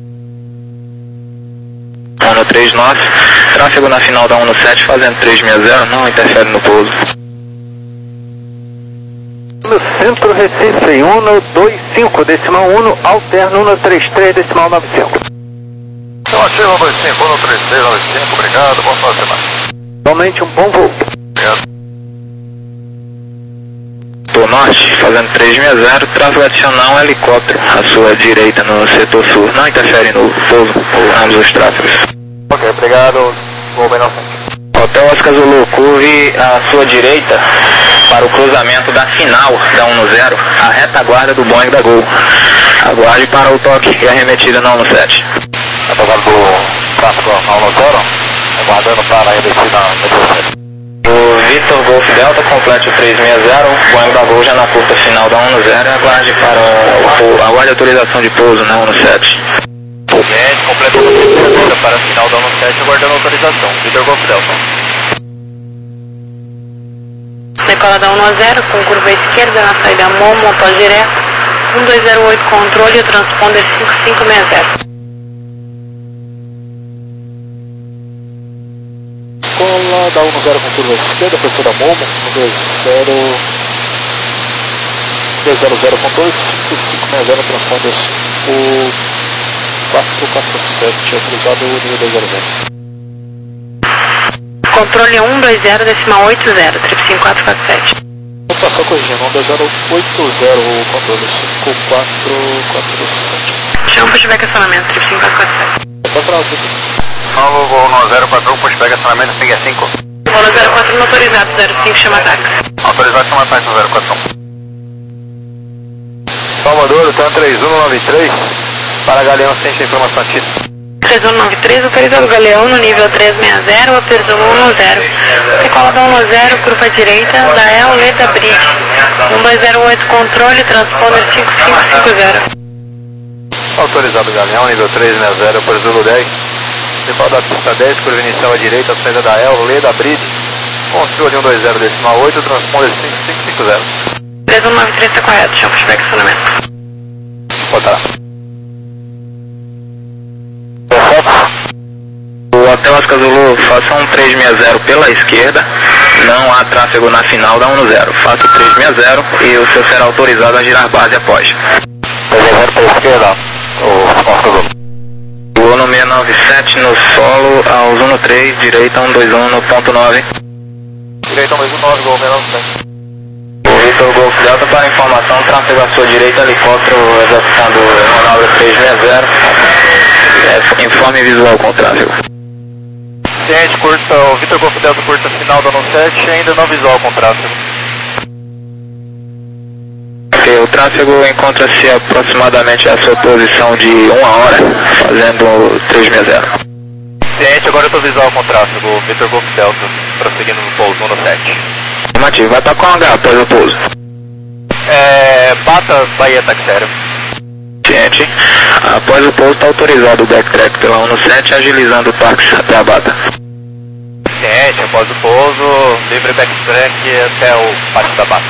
um no três nove, tráfego na final da um no sete, fazendo três seis zero, não interfere no pouso. No centro, Recife, Uno dois cinco, decimal um, alterno Uno três três, decimal nove cinco. Então, ativo Uno dois cinco, Uno três três nove cinco, obrigado, bom final de semana. Igualmente, um bom voo. Obrigado. Do norte, fazendo três seis zero, tráfego adicional um helicóptero à sua direita no setor sul. Não interfere no pouso ou ambos os tráfegos. Ok, obrigado, vou bem na frente. Hotel Oscar Zulu, curve à sua direita para o cruzamento da final da um zero, a retaguarda do Boeing da Gol. Aguarde para o toque e arremetida na um sete. Retaguarda do tráfego na um zero, aguardando para a arremetida na um sete. O Victor Golf Delta complete o três seis zero, Boeing da Gol já na curta final da um zero, aguarde para o, aguarde a autorização de pouso na um sete. Gente, completou a terceira para a final da um sete, aguardando a autorização. Victor Golf Delta. Decola da um zero, com curva esquerda na saída Momo, após direto. um dois zero oito, controle, transponder cinco cinco seis zero. Decola da um zero com curva esquerda, professora Momo, um dois zero... dois zero zero, controle, cinco cinco seis zero, transponder o... quatro quatro sete, autorizado o nível dois zero zero. Controle um dois zero, decimal oito zero, triplo cinco quatro quatro sete. Opa, só corrigindo, um dois zero oito zero, controle cinco quatro quatro sete. Chama pushback acionamento, triplo cinco quatro quatro sete. Só pra você. Novo voo no zero quatro um, pushback acionamento, P G cinco. Voo no zero quatro um autorizado, zero cinco, chama táxi. Autorizado, chama táxi no zero quatro um. Salvador, T três um nove três. Para Galeão, ciente de informação ativa. três um nove três, autorizado Galeão no nível três seis zero, aperto um zero. Decola da um zero, curva direita, da El Leda Bridge. um dois zero oito, controle, transponder cinco cinco cinco zero. Autorizado Galeão, nível três seis zero, por Zulu dez. Decola da pista dez, curva inicial à direita, saída da El Leda Bridge. Controle um dois zero, decimal oito, transponder cinco cinco cinco zero. três um nove três está correto, chama pushback acionamento. Botar. O Hotel Oscar Zulu, faça um três seis zero pela esquerda, não há tráfego na final da um zero. Faça o três seis zero e o seu será autorizado a girar base após. três seis zero pela esquerda, o Oscar Zulu. Voou no seis nove sete no solo, aos um três, direita um dois um no ponto nove. Direita um dois um nove, voo seis nove sete. O Victor Golf Delta, para informação, tráfego à sua direita, helicóptero executando manobra três seis zero. É, informe visual com o tráfego. Ciente, curta, o Victor Golf Delta curta final da um sete, ainda não visual com tráfego. Ok, o tráfego encontra-se aproximadamente à sua posição de uma hora, fazendo três seis zero. Ciente, agora eu estou visual com tráfego, Victor Golf Delta, prosseguindo no pouso um sete. Afirmativo, vai estar com H após o pouso. É, Bata, Bahia, táxi aéreo. Ciente, após o pouso está autorizado o backtrack pela um sete, agilizando o táxi até a Bata. Ciente, após o pouso, livre backtrack até o pátio da Bata.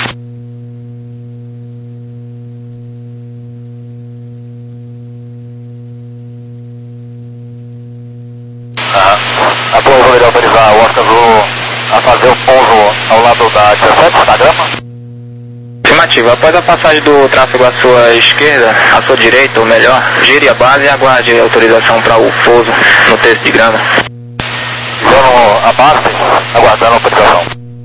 Ah, a pouso poderia autorizar o Oscar Zulu a fazer o pouso ao lado da dezessete, da grama? Afirmativo, após a passagem do tráfego à sua esquerda, à sua direita, ou melhor, gire a base e aguarde a autorização para o pouso no texto de grama. Girando a base, aguardando a autorização.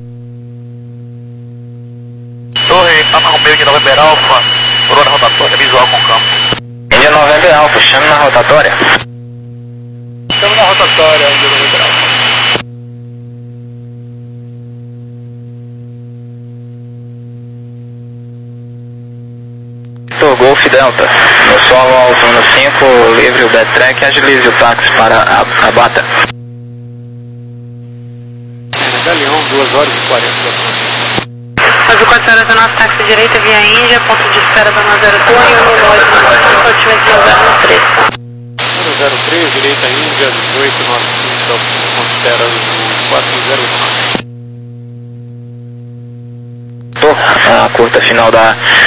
Torre, Alfa Romeo de November Alfa, Corona rotatória, visual com campo. Índia November Alfa, chame na rotatória. Estamos na rotatória, Índia November Alfa. Golf Delta, no solo aos um cinco, livre o backtrack e agilize o táxi para a, a Bata. Galeão, duas horas e quarenta. Azul quatro zero zero nove, táxi direita via Índia, ponto de espera da um zero Torre, e o Lodge, aproximadamente zero três. um zero três, direita Índia, dezoito nove cinco, ponto de espera do quatro zero nove. A curta final da